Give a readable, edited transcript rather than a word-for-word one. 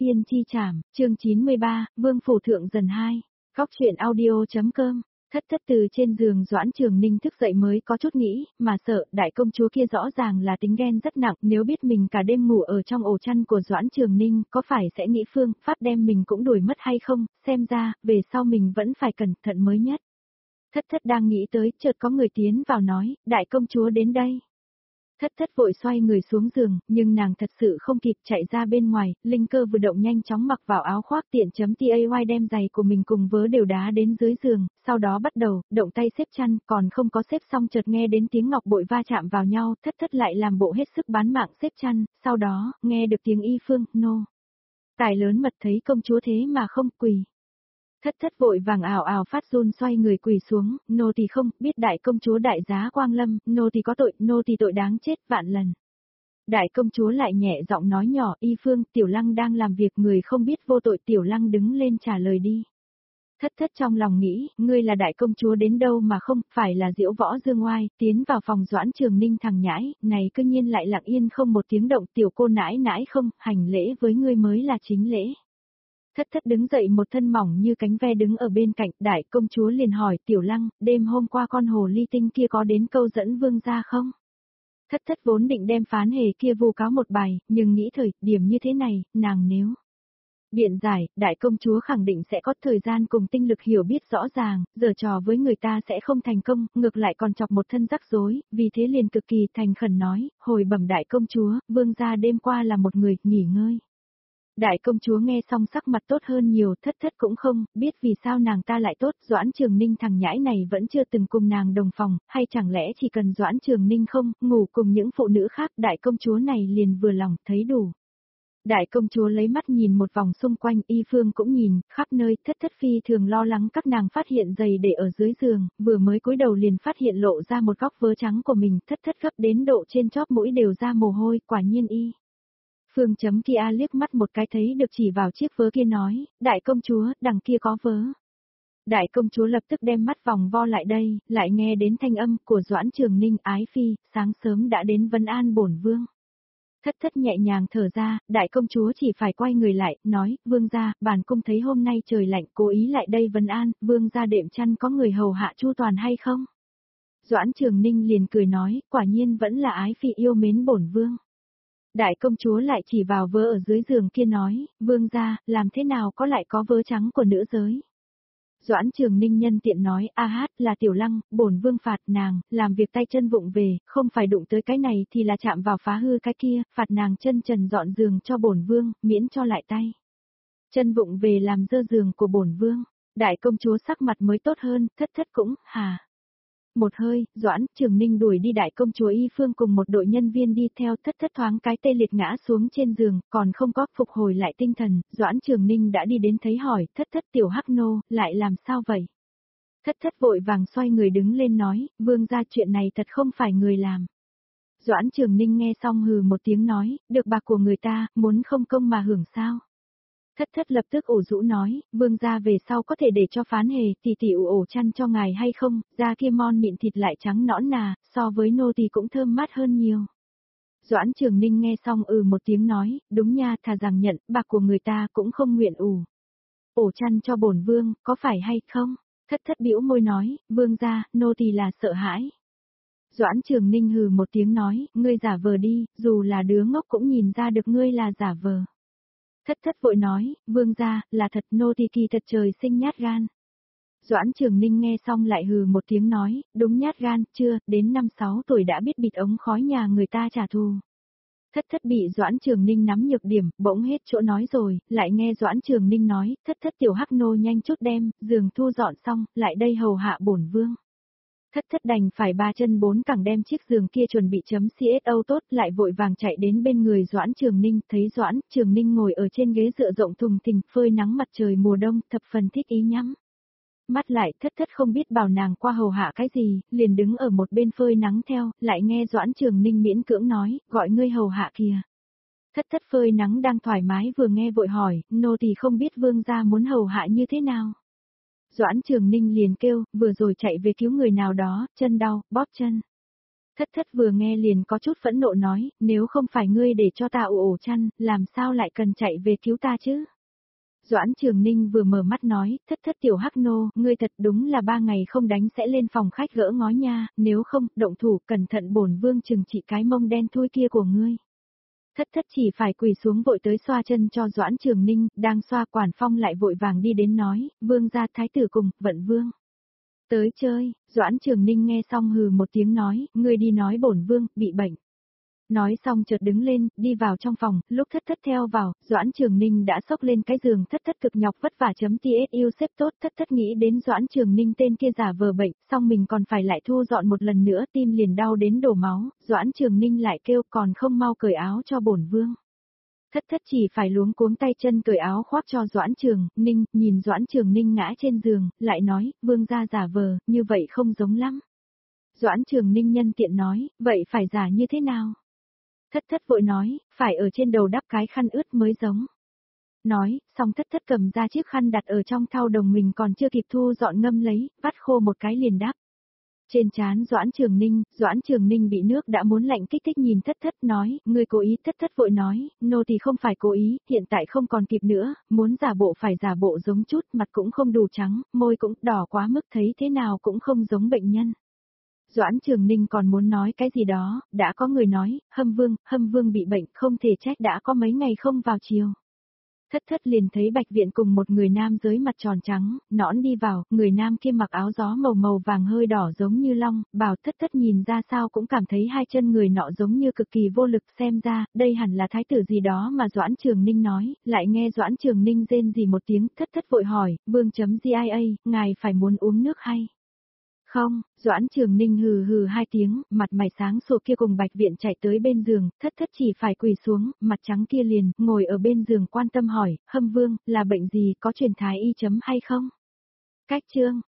tiên chi trảm, chương 93, Vương Phủ Thượng Dần 2, Cóc truyện audio.com. Thất từ trên giường Doãn Trường Ninh thức dậy mới có chút nghĩ, mà sợ, đại công chúa kia rõ ràng là tính ghen rất nặng, nếu biết mình cả đêm ngủ ở trong ổ chăn của Doãn Trường Ninh, có phải sẽ nghĩ phương pháp đem mình cũng đuổi mất hay không, xem ra, về sau mình vẫn phải cẩn thận mới nhất. Thất đang nghĩ tới, chợt có người tiến vào nói, đại công chúa đến đây. Thất vội xoay người xuống giường, nhưng nàng thật sự không kịp chạy ra bên ngoài, linh cơ vừa động nhanh chóng mặc vào áo khoác tiện tay đem giày của mình cùng vớ đều đá đến dưới giường, sau đó bắt đầu, động tay xếp chăn, còn không có xếp xong chợt nghe đến tiếng ngọc bội va chạm vào nhau, thất lại làm bộ hết sức bán mạng xếp chăn, sau đó, nghe được tiếng y phương, nô. Tài lớn mật thấy công chúa thế mà không quỳ. Thất vội vàng ảo phát run xoay người quỳ xuống, nô tỳ không, biết đại công chúa đại giá Quang Lâm, nô tỳ có tội, nô tỳ tội đáng chết vạn lần. Đại công chúa lại nhẹ giọng nói nhỏ, y phương, tiểu lăng đang làm việc người không biết vô tội, tiểu lăng đứng lên trả lời đi. Thất trong lòng nghĩ, ngươi là đại công chúa đến đâu mà không, phải là Diễu Võ Dương Oai, tiến vào phòng Doãn Trường Ninh thằng nhãi, này cư nhiên lại lặng yên không một tiếng động, tiểu cô nãi không, hành lễ với ngươi mới là chính lễ. Thất đứng dậy một thân mỏng như cánh ve đứng ở bên cạnh, đại công chúa liền hỏi tiểu lăng, đêm hôm qua con hồ ly tinh kia có đến câu dẫn vương gia không? Thất vốn định đem phán hề kia vu cáo một bài, nhưng nghĩ thời điểm như thế này, nàng nếu biện giải, đại công chúa khẳng định sẽ có thời gian cùng tinh lực hiểu biết rõ ràng, giở trò với người ta sẽ không thành công, ngược lại còn chọc một thân rắc rối, vì thế liền cực kỳ thành khẩn nói, hồi bẩm đại công chúa, vương gia đêm qua là một người, nghỉ ngơi. Đại công chúa nghe xong sắc mặt tốt hơn nhiều, thất cũng không, biết vì sao nàng ta lại tốt, Doãn Trường Ninh thằng nhãi này vẫn chưa từng cùng nàng đồng phòng, hay chẳng lẽ chỉ cần Doãn Trường Ninh không, ngủ cùng những phụ nữ khác, đại công chúa này liền vừa lòng, thấy đủ. Đại công chúa lấy mắt nhìn một vòng xung quanh, y phương cũng nhìn, khắp nơi, thất phi thường lo lắng các nàng phát hiện giày để ở dưới giường, vừa mới cúi đầu liền phát hiện lộ ra một góc vớ trắng của mình, thất gấp đến độ trên chóp mũi đều ra mồ hôi, quả nhiên y. Phương chấm kia liếc mắt một cái thấy được chỉ vào chiếc vớ kia nói, đại công chúa, đằng kia có vớ. Đại công chúa lập tức đem mắt vòng vo lại đây, lại nghe đến thanh âm của Doãn Trường Ninh, ái phi, sáng sớm đã đến vấn an bổn vương. Thất nhẹ nhàng thở ra, đại công chúa chỉ phải quay người lại, nói, vương gia, bản cung thấy hôm nay trời lạnh, cố ý lại đây vấn an, vương gia đệm chăn có người hầu hạ chu toàn hay không? Doãn Trường Ninh liền cười nói, quả nhiên vẫn là ái phi yêu mến bổn vương. Đại công chúa lại chỉ vào vớ ở dưới giường kia nói, vương gia, làm thế nào có lại có vớ trắng của nữ giới. Doãn Trường Ninh nhân tiện nói, a hát là tiểu lăng, bổn vương phạt nàng, làm việc tay chân vụng về, không phải đụng tới cái này thì là chạm vào phá hư cái kia, phạt nàng chân trần dọn giường cho bổn vương, miễn cho lại tay. Chân vụng về làm dơ giường của bổn vương, đại công chúa sắc mặt mới tốt hơn, thất cũng, hà. Một hơi, Doãn Trường Ninh đuổi đi đại công chúa y phương cùng một đội nhân viên đi theo, thất thoáng cái tê liệt ngã xuống trên giường, còn không có phục hồi lại tinh thần, Doãn Trường Ninh đã đi đến thấy hỏi, thất tiểu hắc nô, lại làm sao vậy? Thất vội vàng xoay người đứng lên nói, vương gia chuyện này thật không phải người làm. Doãn Trường Ninh nghe xong hừ một tiếng nói, được bạc của người ta, muốn không công mà hưởng sao? Thất lập tức ủ rũ nói, vương gia về sau có thể để cho phán hề tỷ ủ chăn cho ngài hay không, da kia mon mịn thịt lại trắng nõn nà, so với nô tỳ cũng thơm mát hơn nhiều. Doãn Trường Ninh nghe xong một tiếng nói, đúng nha, thà rằng nhận, bạc của người ta cũng không nguyện ủ chăn cho bổn vương, có phải hay không? Thất bĩu môi nói, vương gia, nô tỳ là sợ hãi. Doãn Trường Ninh hừ một tiếng nói, ngươi giả vờ đi, dù là đứa ngốc cũng nhìn ra được ngươi là giả vờ. Thất vội nói, vương gia, là thật nô tỳ kỳ thật trời sinh nhát gan. Doãn Trường Ninh nghe xong lại hừ một tiếng nói, đúng nhát gan, chưa, đến 5-6 tuổi đã biết bịt ống khói nhà người ta trả thù. Thất bị Doãn Trường Ninh nắm nhược điểm, bỗng hết chỗ nói rồi, lại nghe Doãn Trường Ninh nói, thất tiểu hắc nô nhanh chút đem, giường thu dọn xong, lại đây hầu hạ bổn vương. Thất đành phải 3 chân 4 cẳng đem chiếc giường kia chuẩn bị chấm CSO tốt, lại vội vàng chạy đến bên người Doãn Trường Ninh, thấy Doãn Trường Ninh ngồi ở trên ghế dựa rộng thùng thình, phơi nắng mặt trời mùa đông, thập phần thích ý nhắm. Mắt lại, thất không biết bảo nàng qua hầu hạ cái gì, liền đứng ở một bên phơi nắng theo, lại nghe Doãn Trường Ninh miễn cưỡng nói, gọi ngươi hầu hạ kìa. Thất phơi nắng đang thoải mái vừa nghe vội hỏi, nô tỳ không biết vương gia muốn hầu hạ như thế nào. Doãn Trường Ninh liền kêu, vừa rồi chạy về cứu người nào đó, chân đau, bóp chân. Thất thất vừa nghe liền có chút phẫn nộ nói, nếu không phải ngươi để cho ta ổ chăn, làm sao lại cần chạy về cứu ta chứ? Doãn Trường Ninh vừa mở mắt nói, thất thất tiểu hắc nô, ngươi thật đúng là 3 ngày không đánh sẽ lên phòng khách gỡ ngói nha, nếu không, động thủ, cẩn thận bổn vương trừng trị cái mông đen thui kia của ngươi. Thất thất chỉ phải quỳ xuống vội tới xoa chân cho Doãn Trường Ninh, đang xoa Quản Phong lại vội vàng đi đến nói, vương gia thái tử cùng, vận vương. Tới chơi, Doãn Trường Ninh nghe xong hừ một tiếng nói, ngươi đi nói bổn vương, bị bệnh. Nói xong chợt đứng lên, đi vào trong phòng, lúc thất thất theo vào, Doãn Trường Ninh đã xốc lên cái giường thất thất cực nhọc vất vả chấm TSU xếp tốt thất thất nghĩ đến Doãn Trường Ninh tên kia giả vờ bệnh, xong mình còn phải lại thu dọn một lần nữa tim liền đau đến đổ máu, Doãn Trường Ninh lại kêu còn không mau cởi áo cho bổn vương. Thất thất chỉ phải luống cuống tay chân cởi áo khoác cho Doãn Trường Ninh, nhìn Doãn Trường Ninh ngã trên giường, lại nói, vương gia giả vờ, như vậy không giống lắm. Doãn Trường Ninh nhân tiện nói, vậy phải giả như thế nào? Thất thất vội nói, phải ở trên đầu đắp cái khăn ướt mới giống. Nói, xong thất thất cầm ra chiếc khăn đặt ở trong thau đồng mình còn chưa kịp thu dọn ngâm lấy, vắt khô một cái liền đắp. Trên trán Doãn Trường Ninh bị nước đã muốn lạnh kích thích nhìn thất thất nói, ngươi cố ý thất thất vội nói, nô thì không phải cố ý, hiện tại không còn kịp nữa, muốn giả bộ phải giả bộ giống chút, mặt cũng không đủ trắng, môi cũng đỏ quá mức thấy thế nào cũng không giống bệnh nhân. Doãn Trường Ninh còn muốn nói cái gì đó, đã có người nói, hâm vương bị bệnh, không thể trách đã có mấy ngày không vào chiều. Thất thất liền thấy Bạch Viện cùng một người nam dưới mặt tròn trắng, nõn đi vào, người nam kia mặc áo gió màu màu vàng hơi đỏ giống như long, bảo thất thất nhìn ra sao cũng cảm thấy hai chân người nọ giống như cực kỳ vô lực xem ra, đây hẳn là thái tử gì đó mà Doãn Trường Ninh nói, lại nghe Doãn Trường Ninh rên gì một tiếng, thất thất vội hỏi, vương.gia, ngài phải muốn uống nước hay? Không, Doãn Trường Ninh hừ hừ hai tiếng, mặt mày sáng sủa kia cùng Bạch Viện chạy tới bên giường, thất thất chỉ phải quỳ xuống, mặt trắng kia liền, ngồi ở bên giường quan tâm hỏi, hâm vương, là bệnh gì, có truyền thái y chấm hay không? Cách chương,